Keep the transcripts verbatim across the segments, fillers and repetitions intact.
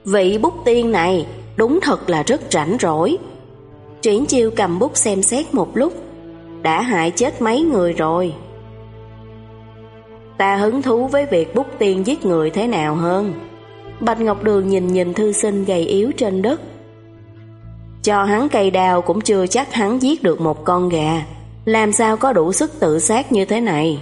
Vị bút tiên này đúng thật là rất rảnh rỗi. Triển Chiêu cầm bút xem xét một lúc. Đã hại chết mấy người rồi. Ta hứng thú với việc bút tiên giết người thế nào hơn. Bạch Ngọc Đường nhìn nhìn thư sinh gầy yếu trên đất. Cho hắn cây đao cũng chưa chắc hắn giết được một con gà, làm sao có đủ sức tự sát như thế này.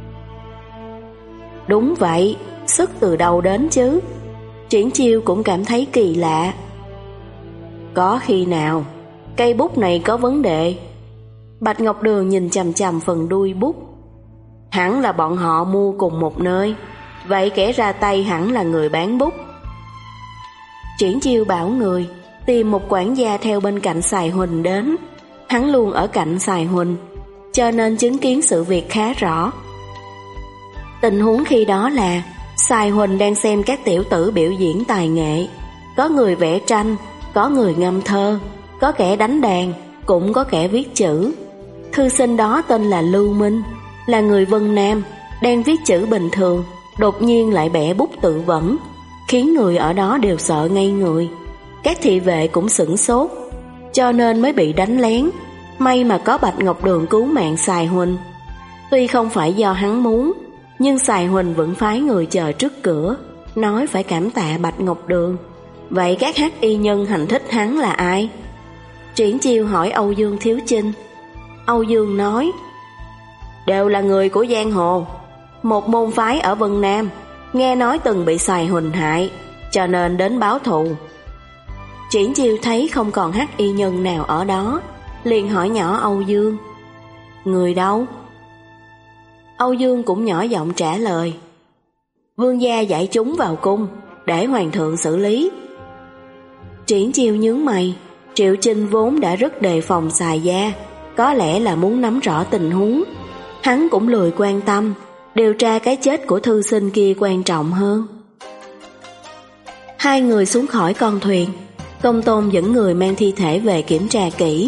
Đúng vậy, sức từ đâu đến chứ? Triển Chiêu cũng cảm thấy kỳ lạ. Có khi nào cây bút này có vấn đề? Bạch Ngọc Đường nhìn chằm chằm phần đuôi bút. Hẳn là bọn họ mua cùng một nơi, vậy kẻ ra tay hẳn là người bán bút. Triển Chiêu bảo người tìm một quản gia theo bên cạnh Sài Huỳnh đến. Hắn luôn ở cạnh Sài Huỳnh, cho nên chứng kiến sự việc khá rõ. Tình huống khi đó là Sài Huỳnh đang xem các tiểu tử biểu diễn tài nghệ. Có người vẽ tranh, có người ngâm thơ, có kẻ đánh đàn, cũng có kẻ viết chữ. Thư sinh đó tên là Lưu Minh, là người Vân Nam, đang viết chữ bình thường, đột nhiên lại bẻ bút tự vẫn, khiến người ở đó đều sợ ngây người. Các thị vệ cũng sửng sốt, cho nên mới bị đánh lén. May mà có Bạch Ngọc Đường cứu mạng Sài Huỳnh. Tuy không phải do hắn muốn, nhưng Sài Huỳnh vẫn phái người chờ trước cửa, nói phải cảm tạ Bạch Ngọc Đường. Vậy các hắc y nhân hành thích hắn là ai? Triển Chiêu hỏi Âu Dương Thiếu Chinh. Âu Dương nói, đều là người của giang hồ, một môn phái ở Vân Nam, nghe nói từng bị Sài Huỳnh hại, cho nên đến báo thù. Triển Chiêu thấy không còn hắc y nhân nào ở đó, liền hỏi nhỏ Âu Dương, người đâu? Âu Dương cũng nhỏ giọng trả lời, vương gia giải chúng vào cung, để hoàng thượng xử lý. Triển Chiêu nhướng mày. Triệu Chinh vốn đã rất đề phòng Sài gia, có lẽ là muốn nắm rõ tình huống. Hắn cũng lười quan tâm, điều tra cái chết của thư sinh kia quan trọng hơn. Hai người xuống khỏi con thuyền. Công Tôn dẫn người mang thi thể về kiểm tra kỹ.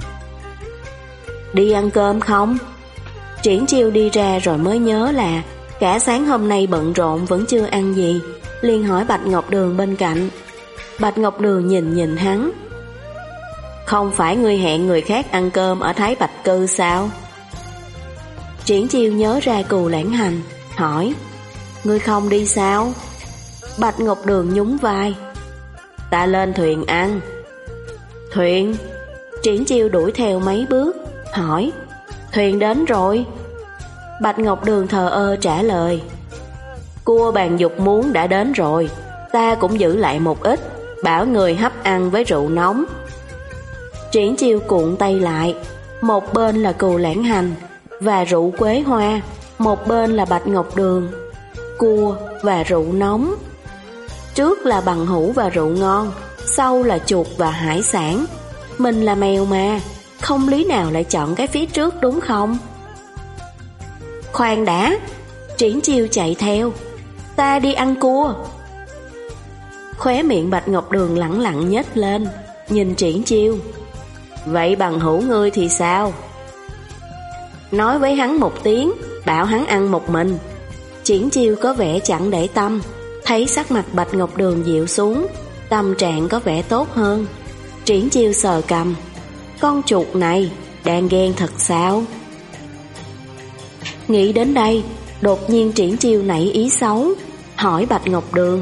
Đi ăn cơm không? Triển Chiêu đi ra rồi mới nhớ là cả sáng hôm nay bận rộn vẫn chưa ăn gì, liền hỏi Bạch Ngọc Đường bên cạnh. Bạch Ngọc Đường nhìn nhìn hắn. Không phải ngươi hẹn người khác ăn cơm ở Thái Bạch Cư sao? Triển Chiêu nhớ ra Cù Lãng Hành, hỏi, ngươi không đi sao? Bạch Ngọc Đường nhún vai. Ta lên thuyền ăn. Thuyền? Triển Chiêu đuổi theo mấy bước, hỏi, thuyền đến rồi? Bạch Ngọc Đường thờ ơ trả lời, cua bàn dục muốn đã đến rồi, ta cũng giữ lại một ít, bảo người hấp ăn với rượu nóng. Triển Chiêu cuộn tay lại, một bên là Cù Lãng Hành và rượu quế hoa, một bên là Bạch Ngọc Đường, cua và rượu nóng. Trước là bằng hữu và rượu ngon, sau là chuột và hải sản. Mình là mèo mà, không lý nào lại chọn cái phía trước đúng không? Khoan đã, Triển Chiêu chạy theo, ta đi ăn cua. Khóe miệng Bạch Ngọc Đường lẳng lặng nhếch lên, nhìn Triển Chiêu. Vậy bằng hữu ngươi thì sao? Nói với hắn một tiếng, bảo hắn ăn một mình. Triển Chiêu có vẻ chẳng để tâm, thấy sắc mặt Bạch Ngọc Đường dịu xuống, tâm trạng có vẻ tốt hơn. Triển Chiêu sờ cằm, con chuột này đang ghen thật sao? Nghĩ đến đây, đột nhiên Triển Chiêu nảy ý xấu, hỏi Bạch Ngọc Đường,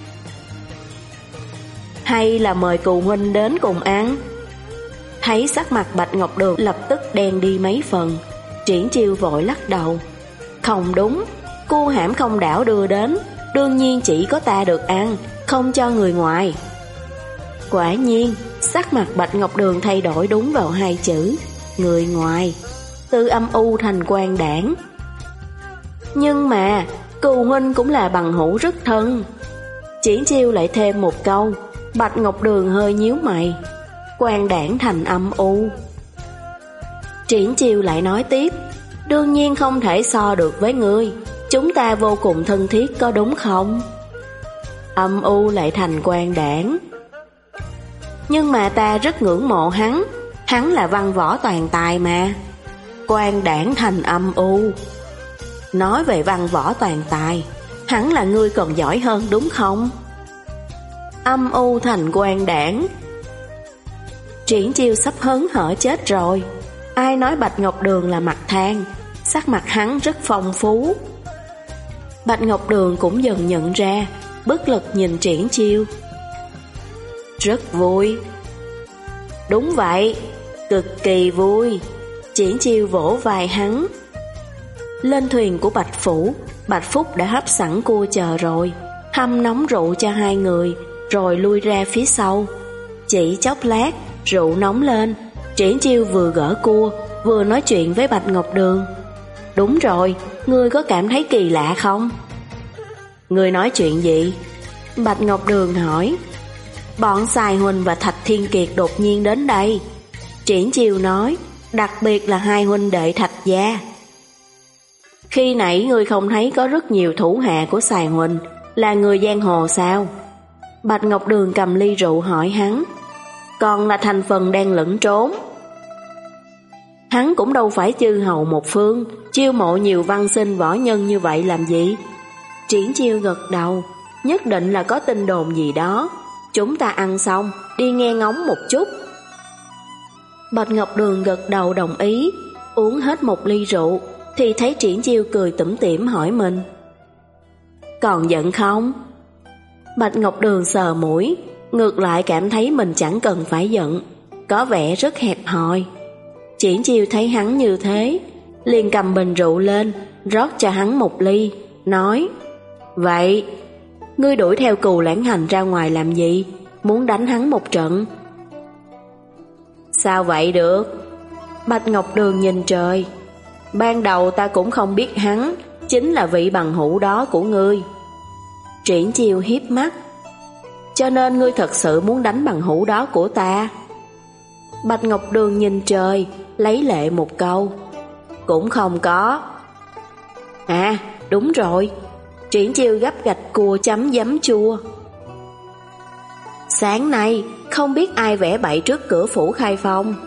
hay là mời Cù huynh đến cùng ăn? Thấy sắc mặt Bạch Ngọc Đường lập tức đen đi mấy phần, Triển Chiêu vội lắc đầu. Không đúng, cua hãm không đảo đưa đến, đương nhiên chỉ có ta được ăn, không cho người ngoài. Quả nhiên, sắc mặt Bạch Ngọc Đường thay đổi đúng vào hai chữ, người ngoài, từ âm u thành quan đảng. Nhưng mà, Cù huynh cũng là bằng hữu rất thân. Triển Chiêu lại thêm một câu, Bạch Ngọc Đường hơi nhíu mày, quan đảng thành âm u. Triển Chiêu lại nói tiếp, đương nhiên không thể so được với ngươi, chúng ta vô cùng thân thiết có đúng không? Âm u lại thành quan đảng. Nhưng mà ta rất ngưỡng mộ hắn, hắn là văn võ toàn tài mà. Quan đảng thành âm u. Nói về văn võ toàn tài, hắn là ngươi còn giỏi hơn đúng không? âm u thành quan đảng. Triển Chiêu sắp hớn hở chết rồi. Ai nói Bạch Ngọc Đường là mặt than, sắc mặt hắn rất phong phú. Bạch Ngọc Đường cũng dần nhận ra, bất lực nhìn Triển Chiêu. Rất vui. Đúng vậy, cực kỳ vui. Triển Chiêu vỗ vai hắn. Lên thuyền của Bạch Phủ, Bạch Phúc đã hấp sẵn cua chờ rồi, hâm nóng rượu cho hai người, rồi lui ra phía sau. Chỉ chốc lát, rượu nóng lên, Triển Chiêu vừa gỡ cua, vừa nói chuyện với Bạch Ngọc Đường. Đúng rồi, ngươi có cảm thấy kỳ lạ không? Ngươi nói chuyện gì? Bạch Ngọc Đường hỏi. Bọn Sài Huỳnh và Thạch Thiên Kiệt đột nhiên đến đây. Triển Chiêu nói, đặc biệt là hai huynh đệ Thạch gia. Khi nãy ngươi không thấy có rất nhiều thủ hạ của Sài Huỳnh là người giang hồ sao? Bạch Ngọc Đường cầm ly rượu hỏi hắn. Còn là thành phần đang lẫn trốn. Hắn cũng đâu phải chư hầu một phương, chiêu mộ nhiều văn sinh võ nhân như vậy làm gì? Triển Chiêu gật đầu, nhất định là có tin đồn gì đó. Chúng ta ăn xong, đi nghe ngóng một chút. Bạch Ngọc Đường gật đầu đồng ý, uống hết một ly rượu, thì thấy Triển Chiêu cười tủm tỉm hỏi mình. Còn giận không? Bạch Ngọc Đường sờ mũi, ngược lại cảm thấy mình chẳng cần phải giận, có vẻ rất hẹp hòi. Triển Chiêu thấy hắn như thế, liền cầm bình rượu lên, rót cho hắn một ly, nói: Vậy, ngươi đuổi theo Cù Lãng Hành ra ngoài làm gì? Muốn đánh hắn một trận? Sao vậy được? Bạch Ngọc Đường nhìn trời. Ban đầu ta cũng không biết hắn chính là vị bằng hữu đó của ngươi. Triển Chiêu hiếp mắt. Cho nên ngươi thật sự muốn đánh bằng hữu đó của ta? Bạch Ngọc Đường nhìn trời, lấy lệ một câu. Cũng không có. À, đúng rồi. Triển Chiêu gấp gạch cua chấm giấm chua. Sáng nay không biết ai vẽ bậy trước cửa phủ Khai Phong.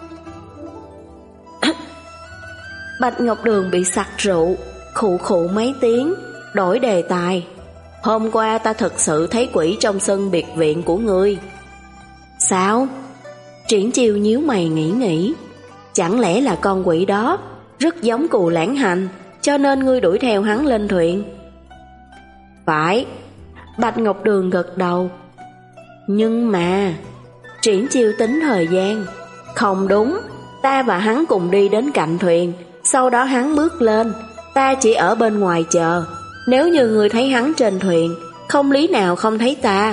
Bạch Ngọc Đường bị sặc rượu, khụ khụ mấy tiếng, đổi đề tài. Hôm qua ta thực sự thấy quỷ trong sân biệt viện của ngươi. Sao? Triển Chiêu nhíu mày nghĩ nghĩ. Chẳng lẽ là con quỷ đó rất giống Cù Lãng Hành, cho nên ngươi đuổi theo hắn lên thuyền? Phải. Bạch Ngọc Đường gật đầu. Nhưng mà... Triển Chiêu tính thời gian. Không đúng, ta và hắn cùng đi đến cạnh thuyền, sau đó hắn bước lên, ta chỉ ở bên ngoài chờ. Nếu như người thấy hắn trên thuyền, không lý nào không thấy ta.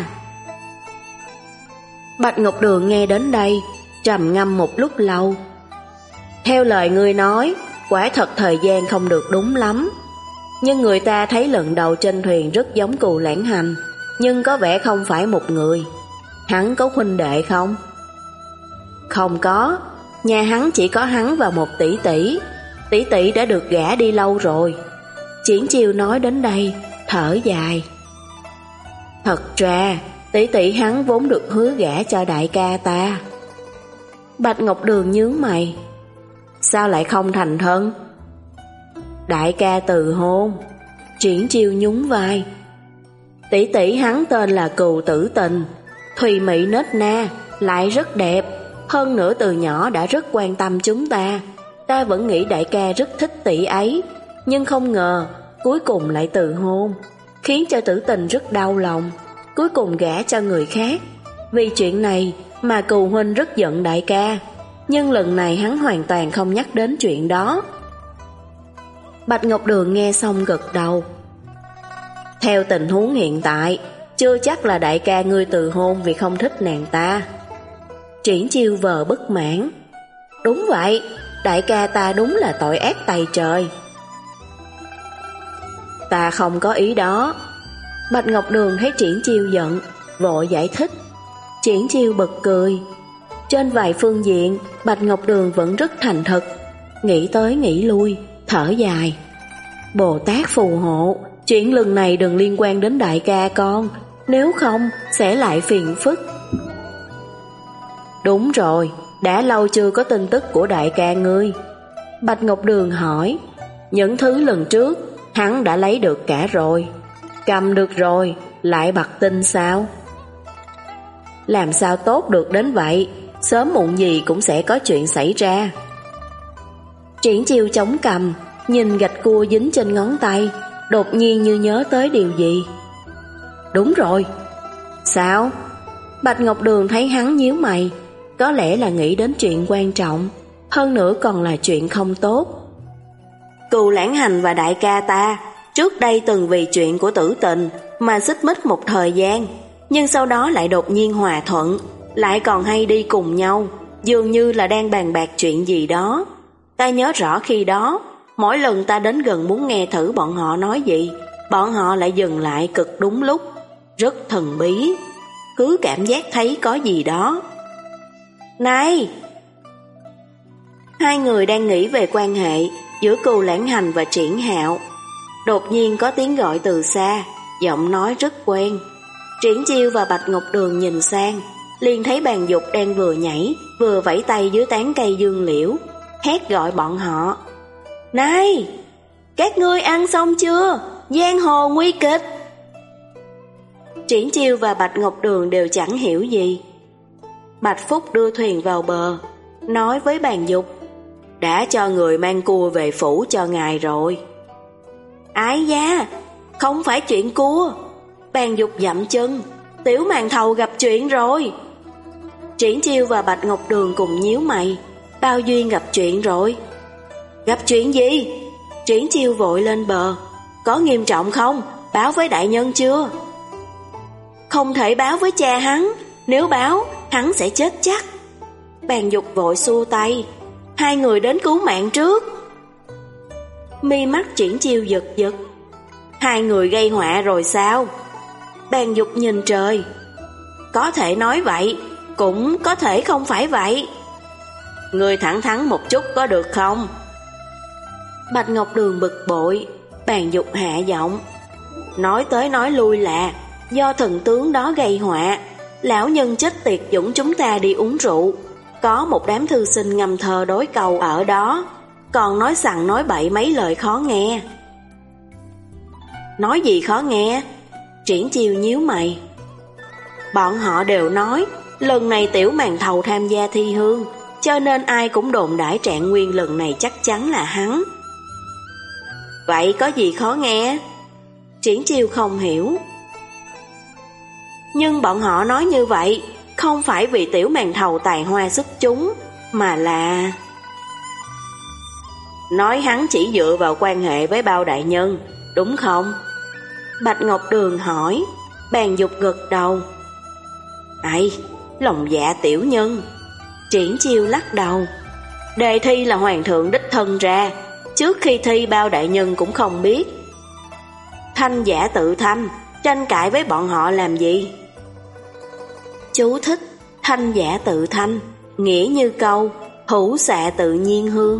Bạch Ngọc Đường nghe đến đây, trầm ngâm một lúc lâu. Theo lời ngươi nói, quả thật thời gian không được đúng lắm. Nhưng người ta thấy lần đầu trên thuyền rất giống Cù Lãng Hành, nhưng có vẻ không phải một người. Hắn có huynh đệ không? Không có, nhà hắn chỉ có hắn và một tỷ tỷ. Tỷ tỷ đã được gả đi lâu rồi. Triển Chiêu nói đến đây, thở dài. Thật ra, tỷ tỷ hắn vốn được hứa gả cho đại ca ta. Bạch Ngọc Đường nhướng mày. Sao lại không thành thân? Đại ca từ hôn. Triển Chiêu nhún vai. Tỷ tỷ hắn tên là Cừu Tử Tình, thùy mị nết na, lại rất đẹp. Hơn nữa từ nhỏ đã rất quan tâm chúng ta. Ta vẫn nghĩ đại ca rất thích tỷ ấy, nhưng không ngờ cuối cùng lại từ hôn, khiến cho Tử Tình rất đau lòng, cuối cùng gả cho người khác. Vì chuyện này mà Cừu huynh rất giận đại ca, nhưng lần này hắn hoàn toàn không nhắc đến chuyện đó. Bạch Ngọc Đường nghe xong gật đầu. Theo tình huống hiện tại, chưa chắc là đại ca ngươi từ hôn vì không thích nàng ta. Triển Chiêu vờ bất mãn. Đúng vậy, đại ca ta đúng là tội ác tày trời. Ta không có ý đó. Bạch Ngọc Đường thấy Triển Chiêu giận, vội giải thích. Triển Chiêu bật cười. Trên vài phương diện, Bạch Ngọc Đường vẫn rất thành thật. Nghĩ tới nghĩ lui, thở dài. Bồ Tát phù hộ, chuyện lần này đừng liên quan đến đại ca con, nếu không sẽ lại phiền phức. Đúng rồi, đã lâu chưa có tin tức của đại ca ngươi. Bạch Ngọc Đường hỏi. Những thứ lần trước hắn đã lấy được cả rồi. Cầm được rồi, lại bặt tin sao? làm sao tốt được đến vậy, sớm muộn gì cũng sẽ có chuyện xảy ra. Triển Chiêu chống cằm, nhìn gạch cua dính trên ngón tay, đột nhiên như nhớ tới điều gì. Đúng rồi. Sao? Bạch Ngọc Đường thấy hắn nhíu mày, có lẽ là nghĩ đến chuyện quan trọng, hơn nữa còn là chuyện không tốt. Cù Lãng Hành và đại ca ta trước đây từng vì chuyện của Tử Tình mà xích mích một thời gian, nhưng sau đó lại đột nhiên hòa thuận, lại còn hay đi cùng nhau, dường như là đang bàn bạc chuyện gì đó. Ta nhớ rõ khi đó, mỗi lần ta đến gần muốn nghe thử bọn họ nói gì, bọn họ lại dừng lại cực đúng lúc, rất thần bí, cứ cảm giác thấy có gì đó. Này! Hai người đang nghĩ về quan hệ giữa Cù Lãng Hành và Triển Hạo. Đột nhiên có tiếng gọi từ xa, giọng nói rất quen. Triển Chiêu và Bạch Ngọc Đường nhìn sang, liền thấy Bàn Dục đang vừa nhảy, vừa vẫy tay dưới tán cây dương liễu, hét gọi bọn họ. Này! Các ngươi ăn xong chưa? Giang hồ nguy kịch! Triển Chiêu và Bạch Ngọc Đường đều chẳng hiểu gì. Bạch Phúc đưa thuyền vào bờ, nói với Bàn Dục, đã cho người mang cua về phủ cho ngài rồi. Ái da, không phải chuyện cua. Bàn Dục dậm chân, Tiểu Màn Thầu gặp chuyện rồi. Triển Chiêu và Bạch Ngọc Đường cùng nhíu mày, Bao Duyên gặp chuyện rồi. Gặp chuyện gì? Triển Chiêu vội lên bờ, có nghiêm trọng không? Báo với đại nhân chưa? Không thể báo với cha hắn, nếu báo hắn sẽ chết chắc. Bàn Dục vội xua tay, hai người đến cứu mạng trước. Mi mắt Triển Chiêu giật giật, hai người gây họa rồi sao? Bàn Dục nhìn trời, có thể nói vậy, cũng có thể không phải vậy. Người thẳng thắn một chút có được không? Bạch Ngọc Đường bực bội, Bàn Dục hạ giọng, nói tới nói lui là do thần tướng đó gây họa. Lão nhân chết tiệt dũng chúng ta đi uống rượu, có một đám thư sinh ngâm thơ đối cầu ở đó, còn nói sằng nói bậy mấy lời khó nghe. Nói gì khó nghe? Triển Chiêu nhíu mày. Bọn họ đều nói lần này Tiểu Màn Thầu tham gia thi hương, cho nên ai cũng đồn đãi Trạng Nguyên lần này chắc chắn là hắn. Vậy có gì khó nghe? Triển Chiêu không hiểu. Nhưng bọn họ nói như vậy không phải vì Tiểu Màn Thầu tài hoa xuất chúng, mà là nói hắn chỉ dựa vào quan hệ với Bao đại nhân, đúng không? Bạch Ngọc Đường hỏi. Bàn Dục gật đầu. Ai, lòng dạ tiểu nhân. Triển Chiêu lắc đầu. Đề thi là hoàng thượng đích thân ra, trước khi thi Bao đại nhân cũng không biết. Thanh giả tự thanh, tranh cãi với bọn họ làm gì? Chú thích: thanh giả tự thanh, nghĩa như câu hữu xạ tự nhiên hương.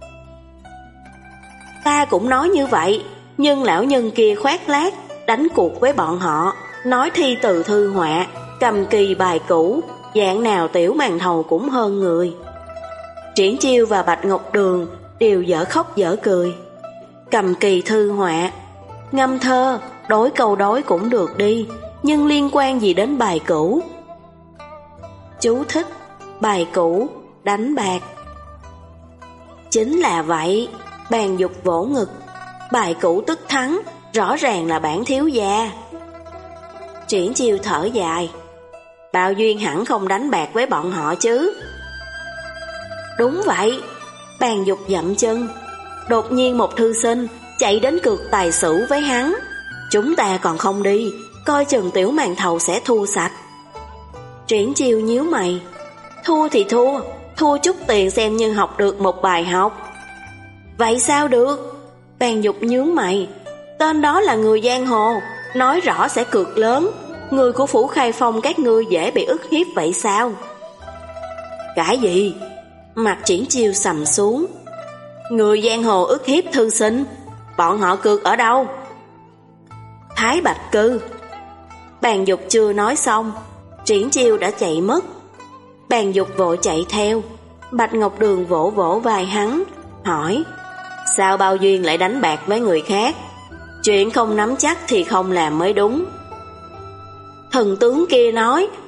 Ta cũng nói như vậy, nhưng lão nhân kia khoác lác, đánh cuộc với bọn họ, nói thi từ thư họa, cầm kỳ bài cũ, dạng nào Tiểu Màn Thầu cũng hơn người. Triển Chiêu và Bạch Ngọc Đường đều dở khóc dở cười. Cầm kỳ thư họa, ngâm thơ, đối câu đối cũng được đi, nhưng liên quan gì đến bài cũ? Chú thích: bài cũ, đánh bạc. Chính là vậy. Bàn Dục vỗ ngực. Bài cũ tức thắng, rõ ràng là bản thiếu gia. Triển Chiêu thở dài. Bao Duyên hẳn không đánh bạc với bọn họ chứ? Đúng vậy. Bàn Dục dậm chân. Đột nhiên một thư sinh chạy đến cược tài xỉu với hắn. Chúng ta còn không đi, coi chừng Tiểu Màn Thầu sẽ thua sạch. Triển Chiêu nhíu mày. Thua thì thua, thua chút tiền xem như học được một bài học. Vậy sao được? Bàn Dục nhướng mày. Tên đó là người giang hồ, nói rõ sẽ cược lớn. Người của Phủ Khai Phong các ngươi dễ bị ức hiếp vậy sao? Cái gì? Mặt Triển Chiêu sầm xuống. Người giang hồ ức hiếp thư sinh, bọn họ cược ở đâu? Thái Bạch Cư. Bàn Dục chưa nói xong, Triển Chiêu đã chạy mất. Bàn Dục vội chạy theo. Bạch Ngọc Đường vỗ vỗ vai hắn, hỏi: sao Bao Duyên lại đánh bạc với người khác? Chuyện không nắm chắc thì không làm mới đúng. Thần tướng kia nói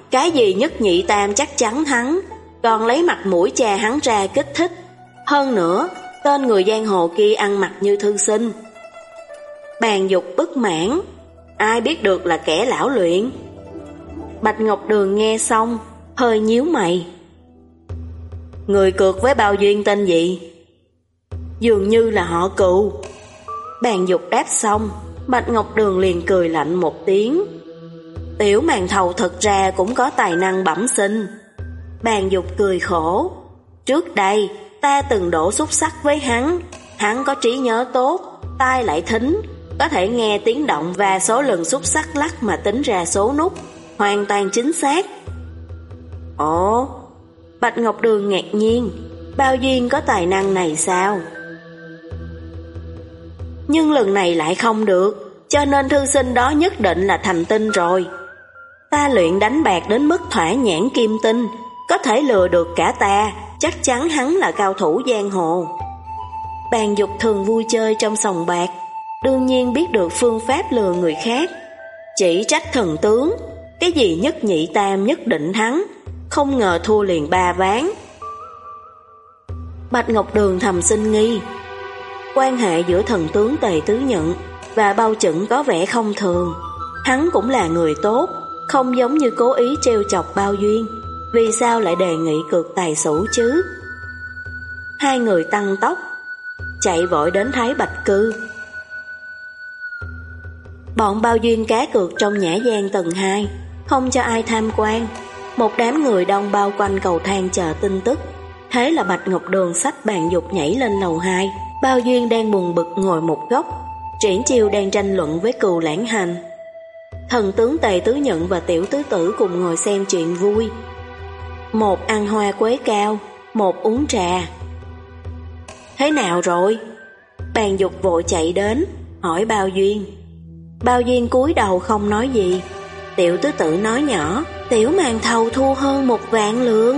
cái gì nhất nhị tam chắc chắn thắng, còn lấy mặt mũi cha hắn ra kích thích. Hơn nữa, tên người giang hồ kia ăn mặc như thư sinh. Bàn Dục bất mãn, ai biết được là kẻ lão luyện. Bạch Ngọc Đường nghe xong, hơi nhíu mày. Người cược với Bao Duyên tên gì? Dường như là họ Cù. Bàn Dục đáp xong, Bạch Ngọc Đường liền cười lạnh một tiếng. Tiểu màn thầu thật ra cũng có tài năng bẩm sinh. Bàn Dục cười khổ. Trước đây, ta từng đổ xúc sắc với hắn. Hắn có trí nhớ tốt, tai lại thính, có thể nghe tiếng động và số lần xúc sắc lắc mà tính ra số nút, hoàn toàn chính xác. Ồ, Bạch Ngọc Đường ngạc nhiên, Bao Duyên có tài năng này sao? Nhưng lần này lại không được, cho nên thư sinh đó nhất định là thành tinh rồi. Ta luyện đánh bạc đến mức thỏa nhãn kim tinh, có thể lừa được cả ta, chắc chắn hắn là cao thủ giang hồ. Bàn Dục thường vui chơi trong sòng bạc, đương nhiên biết được phương pháp lừa người khác. Chỉ trách thần tướng, cái gì nhất nhị tam nhất định thắng, không ngờ thua liền ba ván. Bạch Ngọc Đường thầm sinh nghi. Quan hệ giữa thần tướng Tề Tứ Nhận và Bao Chững có vẻ không thường. Hắn cũng là người tốt, không giống như cố ý trêu chọc Bao Duyên. Vì sao lại đề nghị cược tài xỉu chứ? Hai người tăng tốc, chạy vội đến Thái Bạch Cư. Bọn Bao Duyên cá cược trong nhã gian tầng hai, không cho ai tham quan. Một đám người đông bao quanh cầu thang chờ tin tức. Thế là Bạch Ngọc Đường xách Bàn Dục nhảy lên lầu hai. Bao Duyên đang buồn bực ngồi một góc, Triển Chiêu đang tranh luận với Cừu Lãng Hành. Thần tướng Tề Tứ Nhận và Tiểu Tứ Tử cùng ngồi xem chuyện vui. Một ăn hoa quế cao, một uống trà. Thế nào rồi? Bàn Dục vội chạy đến, hỏi Bao Duyên. Bao Duyên cúi đầu không nói gì. Tiểu Tứ Tử nói nhỏ, Tiểu màn thầu thua hơn một vạn lượng.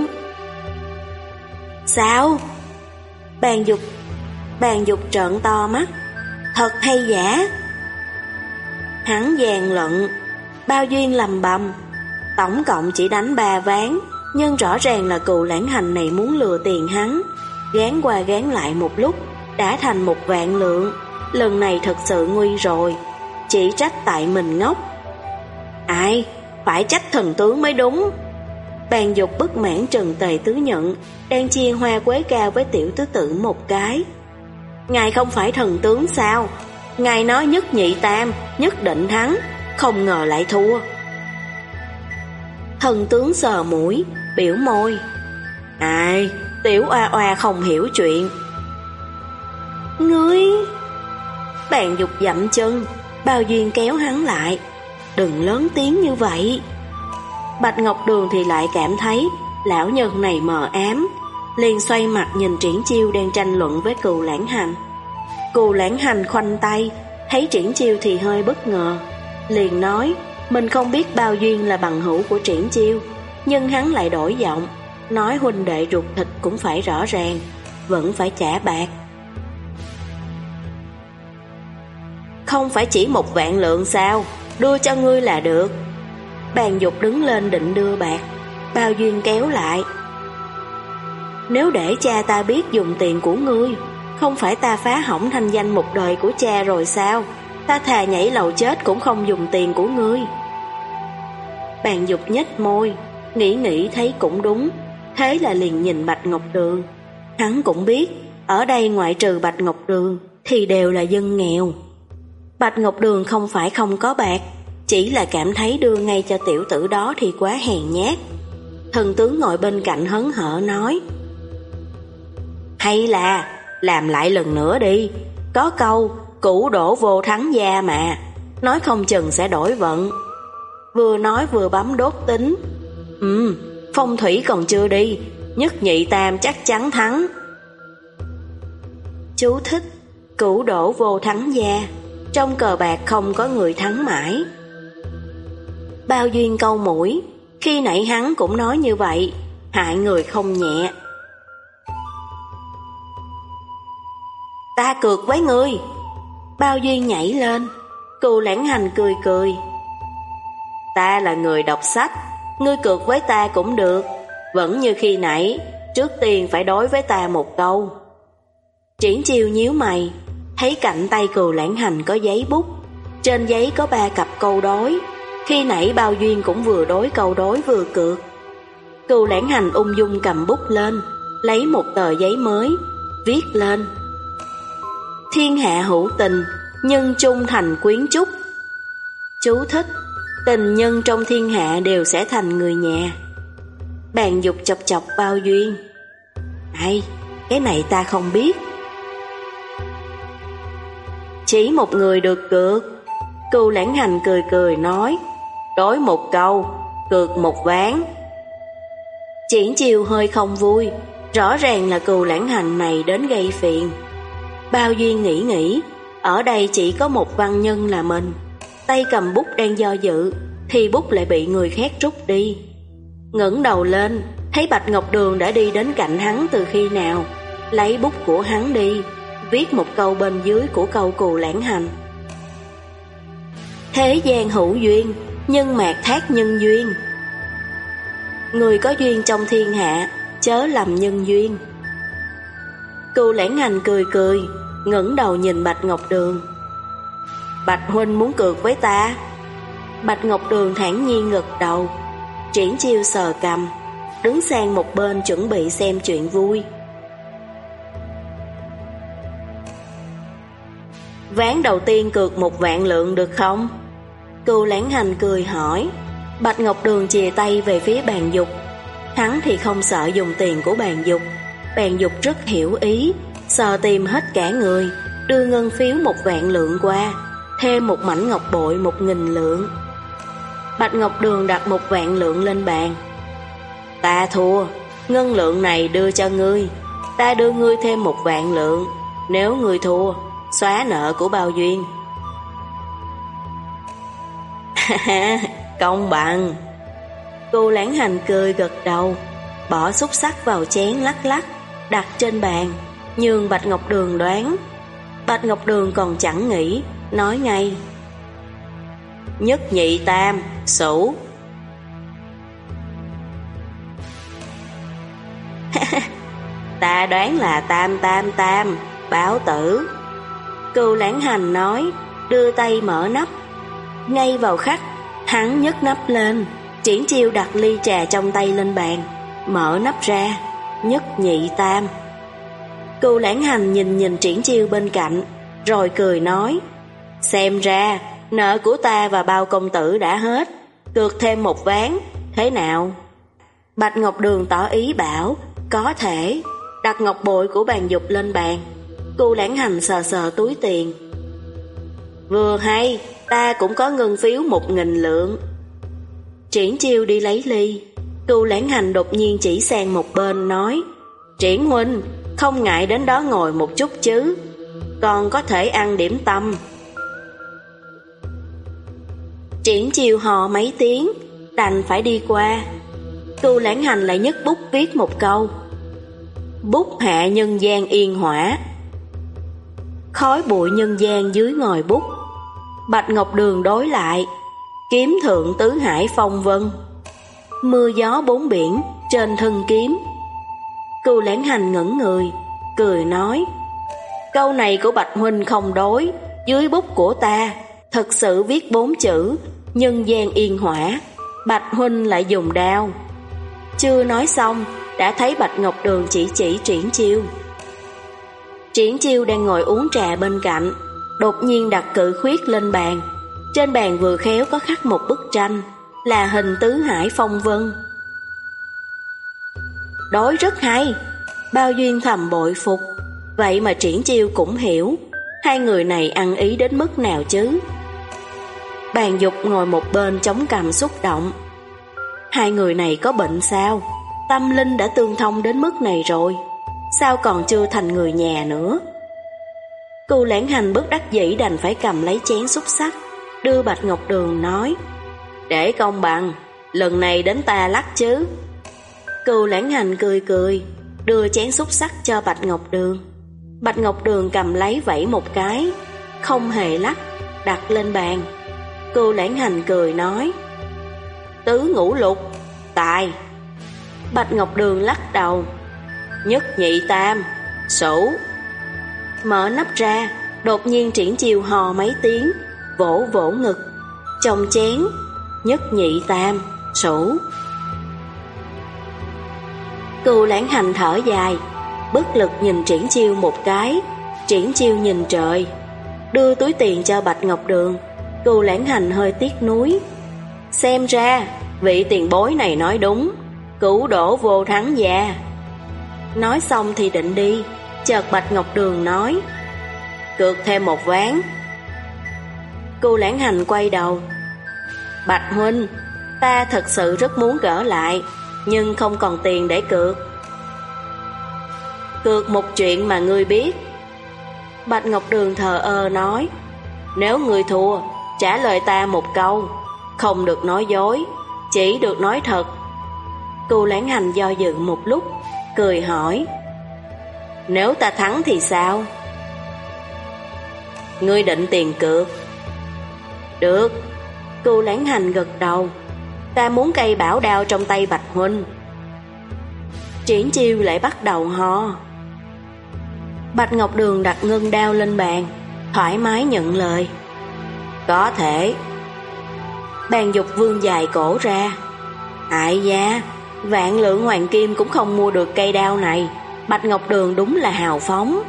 Sao? Bàn Dục Bàn Dục trợn to mắt. Thật hay giả? Hắn giàn lận. Bao Duyên lầm bầm. Tổng cộng chỉ đánh ba ván, nhưng rõ ràng là Cừu Lãng Hành này muốn lừa tiền hắn. Gán qua gán lại một lúc, đã thành một vạn lượng. Lần này thật sự nguy rồi. Chỉ trách tại mình ngốc. Ai? Phải trách thần tướng mới đúng. Bàn Dục bất mãn trừng Tề Tứ Nhận đang chia hoa quế cao với Tiểu Tứ Tử một cái. Ngài không phải thần tướng sao? Ngài nói nhất nhị tam nhất định thắng, không ngờ lại thua. Thần tướng sờ mũi, biểu môi. Ai? Tiểu oa oa không hiểu chuyện. Ngươi... Bàn Dục dậm chân. Bao Duyên kéo hắn lại. Đừng lớn tiếng như vậy. Bạch Ngọc Đường thì lại cảm thấy lão nhân này mờ ám, liền xoay mặt nhìn Triển Chiêu đang tranh luận với Cừu Lãng Hành. Cừu Lãng Hành khoanh tay, thấy Triển Chiêu thì hơi bất ngờ, liền nói mình không biết Bao Duyên là bằng hữu của Triển Chiêu, nhưng hắn lại đổi giọng, nói huynh đệ ruột thịt cũng phải rõ ràng, vẫn phải trả bạc. Không phải chỉ một vạn lượng sao? Đưa cho ngươi là được. Bàn Dục đứng lên định đưa bạc. Bao Duyên kéo lại. Nếu để cha ta biết dùng tiền của ngươi, không phải ta phá hỏng thanh danh một đời của cha rồi sao? Ta thà nhảy lầu chết cũng không dùng tiền của ngươi. Bàn Dục nhếch môi, nghĩ nghĩ thấy cũng đúng, thế là liền nhìn Bạch Ngọc Đường. Hắn cũng biết, ở đây ngoại trừ Bạch Ngọc Đường thì đều là dân nghèo. Bạch Ngọc Đường không phải không có bạc, chỉ là cảm thấy đưa ngay cho tiểu tử đó thì quá hèn nhát. Thần tướng ngồi bên cạnh hớn hở nói, hay là làm lại lần nữa đi. Có câu cũ đổ vô thắng gia mà, nói không chừng sẽ đổi vận. Vừa nói vừa bấm đốt tính. Ừ, phong thủy còn chưa đi, nhất nhị tam chắc chắn thắng. Chú thích: cũ đổ vô thắng gia, trong cờ bạc không có người thắng mãi. Bao Duyên câu mũi, khi nãy hắn cũng nói như vậy, hại người không nhẹ. Ta cược với ngươi. Bao Duyên nhảy lên. Cừu Lãng Hành cười cười. Ta là người đọc sách, ngươi cược với ta cũng được, vẫn như khi nãy, trước tiên phải đối với ta một câu. Triển Chiêu nhíu mày, thấy cạnh tay Cừu Lãng Hành có giấy bút, trên giấy có ba cặp câu đối, khi nãy Bao Duyên cũng vừa đối câu đối vừa cược. Cừu Lãng Hành ung dung cầm bút lên, lấy một tờ giấy mới, viết lên: Thiên hạ hữu tình, nhân trung thành quyến trúc. Chú thích: tình nhân trong thiên hạ đều sẽ thành người nhà. Bàn Dục chọc chọc Bao Duyên: Ai, cái này ta không biết. Chỉ một người được cược. Cừu Lãng Hành cười cười nói: Đối một câu, cược một ván. Triển Chiêu hơi không vui, rõ ràng là Cừu Lãng Hành này đến gây phiền. Bao Duyên nghĩ nghĩ, ở đây chỉ có một văn nhân là mình, tay cầm bút đang do dự, thì bút lại bị người khác rút đi. Ngẩng đầu lên, thấy Bạch Ngọc Đường đã đi đến cạnh hắn từ khi nào, lấy bút của hắn đi, viết một câu bên dưới của câu Cừu Lãng Hành: Thế gian hữu duyên, nhân mạt thác nhân duyên. Người có duyên trong thiên hạ, chớ lầm nhân duyên. Cừu Lãng Hành cười cười, ngẩng đầu nhìn Bạch Ngọc Đường: Bạch huynh muốn cược với ta? Bạch Ngọc Đường thản nhiên gật đầu. Triển Chiêu sờ cằm, đứng sang một bên chuẩn bị xem chuyện vui. Ván đầu tiên cược một vạn lượng được không? Cừu Lãng Hành cười hỏi. Bạch Ngọc Đường chìa tay về phía Bàn Dục. Hắn thì không sợ dùng tiền của Bàn Dục. Bàn Dục rất hiểu ý, sờ tìm hết cả người, đưa ngân phiếu một vạn lượng qua, thêm một mảnh ngọc bội một nghìn lượng. Bạch Ngọc Đường đặt một vạn lượng lên bàn. Ta thua, ngân lượng này đưa cho ngươi, ta đưa ngươi thêm một vạn lượng, nếu ngươi thua, xóa nợ của Bao Duyên. Công bằng. Cừu Lãng Hành cười gật đầu, bỏ xúc xắc vào chén lắc lắc, đặt trên bàn, nhường Bạch Ngọc Đường đoán. Bạch Ngọc Đường còn chẳng nghĩ, nói ngay: Nhất nhị tam, Sửu. Ta đoán là tam tam tam, Báo Tử. Cừu Lãng Hành nói, đưa tay mở nắp. Ngay vào khắc, hắn nhấc nắp lên. Triển Chiêu đặt ly trà trong tay lên bàn, mở nắp ra: Nhất nhị tam. Cừu Lãng Hành nhìn nhìn Triển Chiêu bên cạnh, rồi cười nói: Xem ra nợ của ta và Bao công tử đã hết, cược thêm một ván, thế nào? Bạch Ngọc Đường tỏ ý bảo có thể, đặt ngọc bội của Bàn Dục lên bàn. Cừu Lãng Hành sờ sờ túi tiền: Vừa hay, ta cũng có ngân phiếu một nghìn lượng. Triển Chiêu đi lấy ly. Cừu Lãng Hành đột nhiên chỉ sang một bên nói: Triển huynh, không ngại đến đó ngồi một chút chứ, còn có thể ăn điểm tâm. Triển Chiêu hò mấy tiếng, đành phải đi qua. Cừu Lãng Hành lại nhấc bút viết một câu: Bút hạ nhân gian yên hỏa. Khói bụi nhân gian dưới ngòi bút. Bạch Ngọc Đường đối lại: Kiếm thượng tứ hải phong vân. Mưa gió bốn biển trên thân kiếm. Cừu Lãng Hành ngẩn người, cười nói: Câu này của Bạch huynh không đối, dưới bút của ta thật sự viết bốn chữ nhân gian yên hỏa, Bạch huynh lại dùng đao. Chưa nói xong, đã thấy Bạch Ngọc Đường chỉ chỉ Triển Chiêu. Triển Chiêu đang ngồi uống trà bên cạnh, đột nhiên đặt cự khuyết lên bàn. Trên bàn vừa khéo có khắc một bức tranh, là hình tứ hải phong vân. Đối rất hay. Bao Duyên thầm bội phục. Vậy mà Triển Chiêu cũng hiểu, hai người này ăn ý đến mức nào chứ. Bàn Dục ngồi một bên chống cằm xúc động. Hai người này có bệnh sao? Tâm linh đã tương thông đến mức này rồi, sao còn chưa thành người nhà nữa? Cừu Lãng Hành bất đắc dĩ đành phải cầm lấy chén xúc xắc, đưa Bạch Ngọc Đường nói: Để công bằng, lần này đến ta lắc chứ. Cừu Lãng Hành cười cười, đưa chén xúc xắc cho Bạch Ngọc Đường. Bạch Ngọc Đường cầm lấy vẫy một cái, không hề lắc, đặt lên bàn. Cừu Lãng Hành cười nói: Tứ ngũ lục, Tài. Bạch Ngọc Đường lắc đầu. Nhất nhị tam, sửu. Mở nắp ra, đột nhiên Triển Chiêu hò mấy tiếng, vỗ vỗ ngực. Trong chén, nhất nhị tam, sửu. Cưu Lãng Hành thở dài, bất lực nhìn Triển Chiêu một cái. Triển Chiêu nhìn trời, đưa túi tiền cho Bạch Ngọc Đường. Cưu Lãng Hành hơi tiếc nuối. Xem ra vị tiền bối này nói đúng, cứu đổ vô thắng gia. Nói xong thì định đi, chợt Bạch Ngọc Đường nói, cược thêm một ván. Cưu Lãng Hành quay đầu. Bạch huynh, ta thật sự rất muốn gỡ lại, nhưng không còn tiền để cược. Cược một chuyện mà ngươi biết. Bạch Ngọc Đường thờ ơ nói, nếu ngươi thua, trả lời ta một câu, không được nói dối, chỉ được nói thật. Cưu Lãng Hành do dự một lúc, cười hỏi, nếu ta thắng thì sao? Ngươi định tiền cược? Được. Cưu Lãng Hành gật đầu. Ta muốn cây bảo đao trong tay Bạch huynh. Triển Chiêu lại bắt đầu ho. Bạch Ngọc Đường đặt ngân đao lên bàn, thoải mái nhận lời. Có thể. Bàn Dục vươn dài cổ ra. Ai da, vạn lượng hoàng kim cũng không mua được cây đao này. Bạch Ngọc Đường đúng là hào phóng.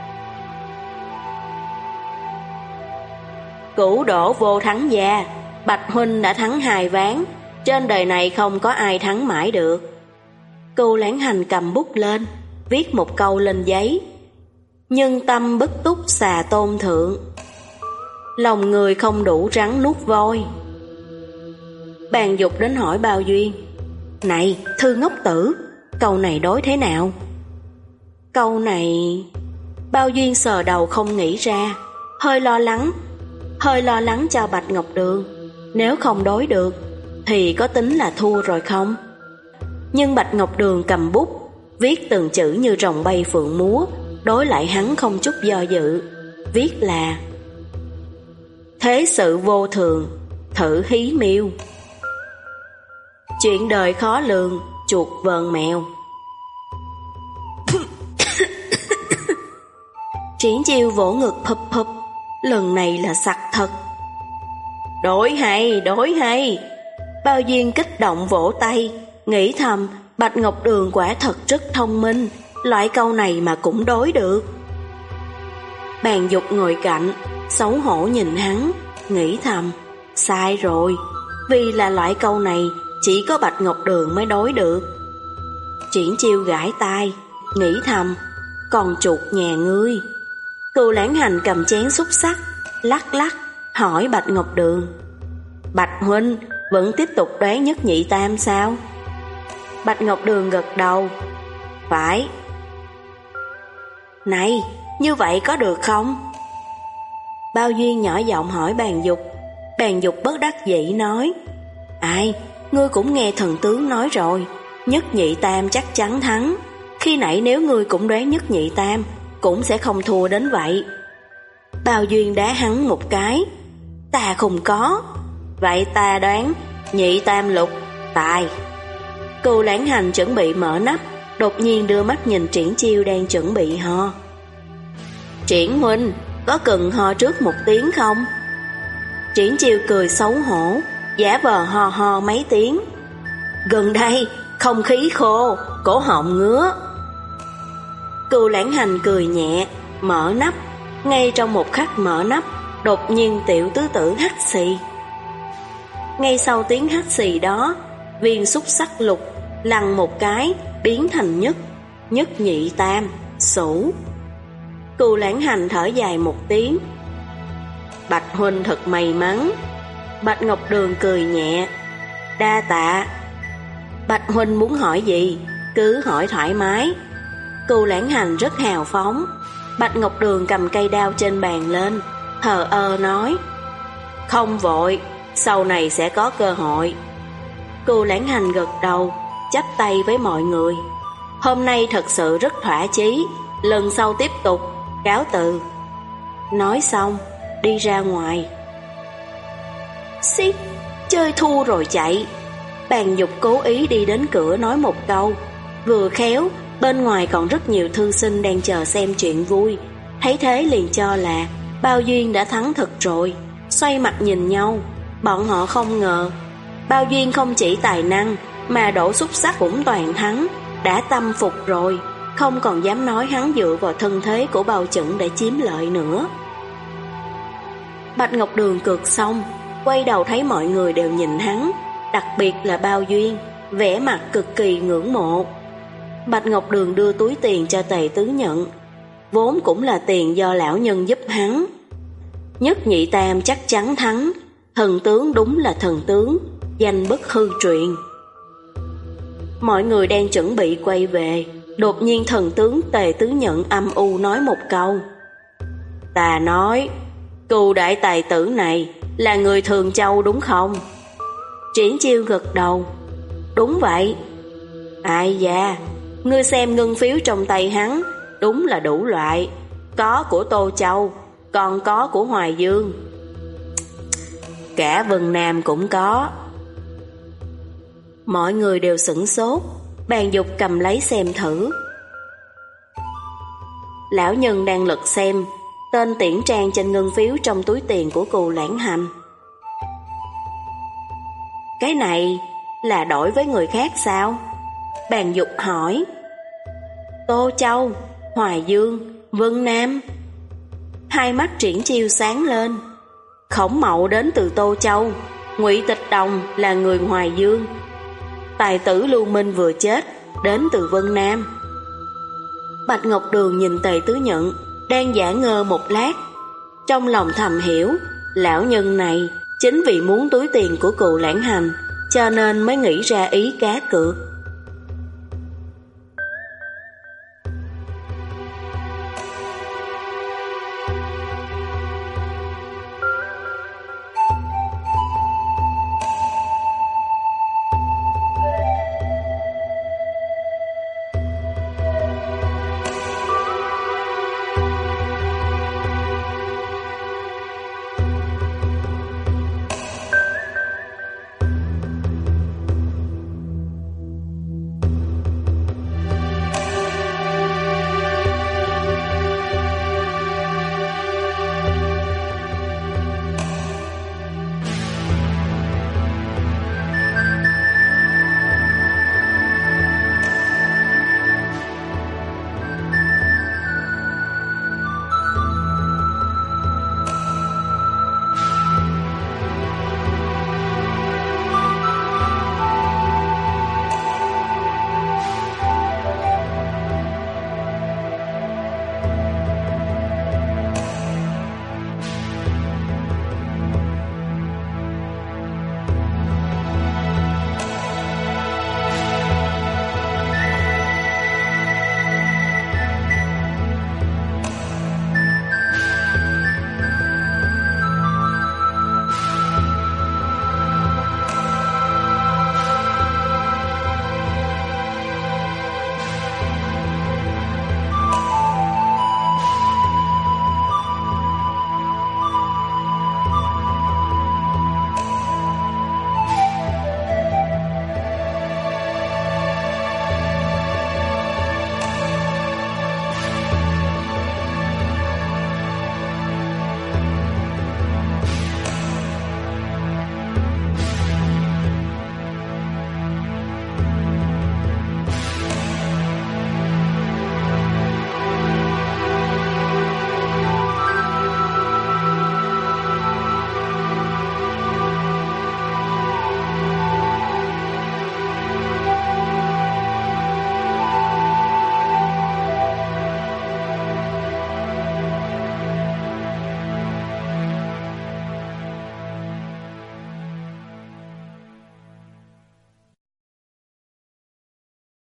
Cửu đổ vô thắng gia, Bạch huynh đã thắng hai ván, trên đời này không có ai thắng mãi được. Cưu Lãng Hành cầm bút lên, viết một câu lên giấy. Nhân tâm bất túc xà tôn thượng, lòng người không đủ rắn nuốt voi. Bàn Dục đến hỏi Bao Duyên, này thư ngốc tử, câu này đối thế nào? Câu này... Bao Duyên sờ đầu không nghĩ ra, hơi lo lắng, hơi lo lắng cho Bạch Ngọc Đường. Nếu không đối được thì có tính là thua rồi không? Nhưng Bạch Ngọc Đường cầm bút, viết từng chữ như rồng bay phượng múa, đối lại hắn không chút do dự. Viết là thế sự vô thường, thử hí miêu. Chuyện đời khó lường, chuột vờn mèo. Triển Chiêu vỗ ngực phập phập, lần này là sặc thật. Đối hay, đối hay. Bao Duyên kích động vỗ tay, nghĩ thầm Bạch Ngọc Đường quả thật rất thông minh, loại câu này mà cũng đối được. Bàn Dục ngồi cạnh, xấu hổ nhìn hắn, nghĩ thầm sai rồi, vì là loại câu này chỉ có Bạch Ngọc Đường mới đối được. Triển Chiêu gãi tai, nghĩ thầm còn chuột nhà ngươi. Cưu Lãng Hành cầm chén xúc xắc, lắc lắc, hỏi Bạch Ngọc Đường, Bạch huynh vẫn tiếp tục đoán nhất nhị tam sao? Bạch Ngọc Đường gật đầu, phải. Này, như vậy có được không? Bao Duyên nhỏ giọng hỏi Bàn Dục. Bàn Dục bất đắc dĩ nói, ai, ngươi cũng nghe thần tướng nói rồi, nhất nhị tam chắc chắn thắng. Khi nãy nếu ngươi cũng đoán nhất nhị tam, cũng sẽ không thua đến vậy. Bao Duyên đá hắn một cái, ta không có. Vậy ta đoán nhị tam lục, tài. Cưu Lãng Hành chuẩn bị mở nắp, đột nhiên đưa mắt nhìn Triển Chiêu đang chuẩn bị ho. Triển huynh, có cần ho trước một tiếng không? Triển Chiêu cười xấu hổ, giả vờ ho ho mấy tiếng. Gần đây, không khí khô, cổ họng ngứa. Cưu Lãng Hành cười nhẹ, mở nắp. Ngay trong một khắc mở nắp, đột nhiên tiểu tứ tử hắt xì. Ngay sau tiếng hắt xì đó, viên xúc sắc lục lăn một cái, biến thành nhất, nhất nhị tam, sửu. Cưu Lãng Hành thở dài một tiếng. Bạch huynh thật may mắn. Bạch Ngọc Đường cười nhẹ, đa tạ. Bạch huynh muốn hỏi gì, cứ hỏi thoải mái. Cưu Lãng Hành rất hào phóng. Bạch Ngọc Đường cầm cây đao trên bàn lên, thờ ơ nói, không vội, sau này sẽ có cơ hội. Cưu Lãng Hành gật đầu, chắp tay với mọi người. Hôm nay thật sự rất thỏa chí, lần sau tiếp tục, cáo từ. Nói xong, đi ra ngoài. Xít, chơi thua rồi chạy. Bàn Dục cố ý đi đến cửa nói một câu. Vừa khéo, bên ngoài còn rất nhiều thư sinh đang chờ xem chuyện vui. Thấy thế liền cho là Bao Duyên đã thắng thật rồi. Xoay mặt nhìn nhau, bọn họ không ngờ Bao Duyên không chỉ tài năng mà độ xuất sắc cũng toàn thắng. Đã tâm phục rồi, không còn dám nói hắn dựa vào thân thế của Bao Chẩn để chiếm lợi nữa. Bạch Ngọc Đường cược xong, quay đầu thấy mọi người đều nhìn hắn, đặc biệt là Bao Duyên, vẻ mặt cực kỳ ngưỡng mộ. Bạch Ngọc Đường đưa túi tiền cho Tề Tứ nhận, vốn cũng là tiền do lão nhân giúp hắn. Nhất nhị tam chắc chắn thắng, thần tướng đúng là thần tướng, danh bất hư truyền. Mọi người đang chuẩn bị quay về, đột nhiên thần tướng Tề Tứ Nhận âm u nói một câu. Ta nói, Cừu đại tài tử này là người Thường Châu đúng không? Triển Chiêu gật đầu. Đúng vậy. Ai da, ngươi xem ngân phiếu trong tay hắn, đúng là đủ loại. Có của Tô Châu, còn có của Hoài Dương. Cả Vân Nam cũng có. Mọi người đều sửng sốt. Bàn Dục cầm lấy xem thử. Lão nhân đang lật xem tên Tiễn Trang trên ngân phiếu trong túi tiền của Cù Lãng Hành. Cái này là đổi với người khác sao? Bàn Dục hỏi. Tô Châu, Hoài Dương, Vân Nam. Hai mắt Triển Chiêu sáng lên. Khổng Mậu đến từ Tô Châu, Ngụy Tịch Đồng là người Hoài Dương, tài tử Lưu Minh vừa chết đến từ Vân Nam. Bạch Ngọc Đường nhìn Tề Tứ Nhận đang giả ngơ một lát, trong lòng thầm hiểu, lão nhân này chính vì muốn túi tiền của Cù Lãng Hành cho nên mới nghĩ ra ý cá cược.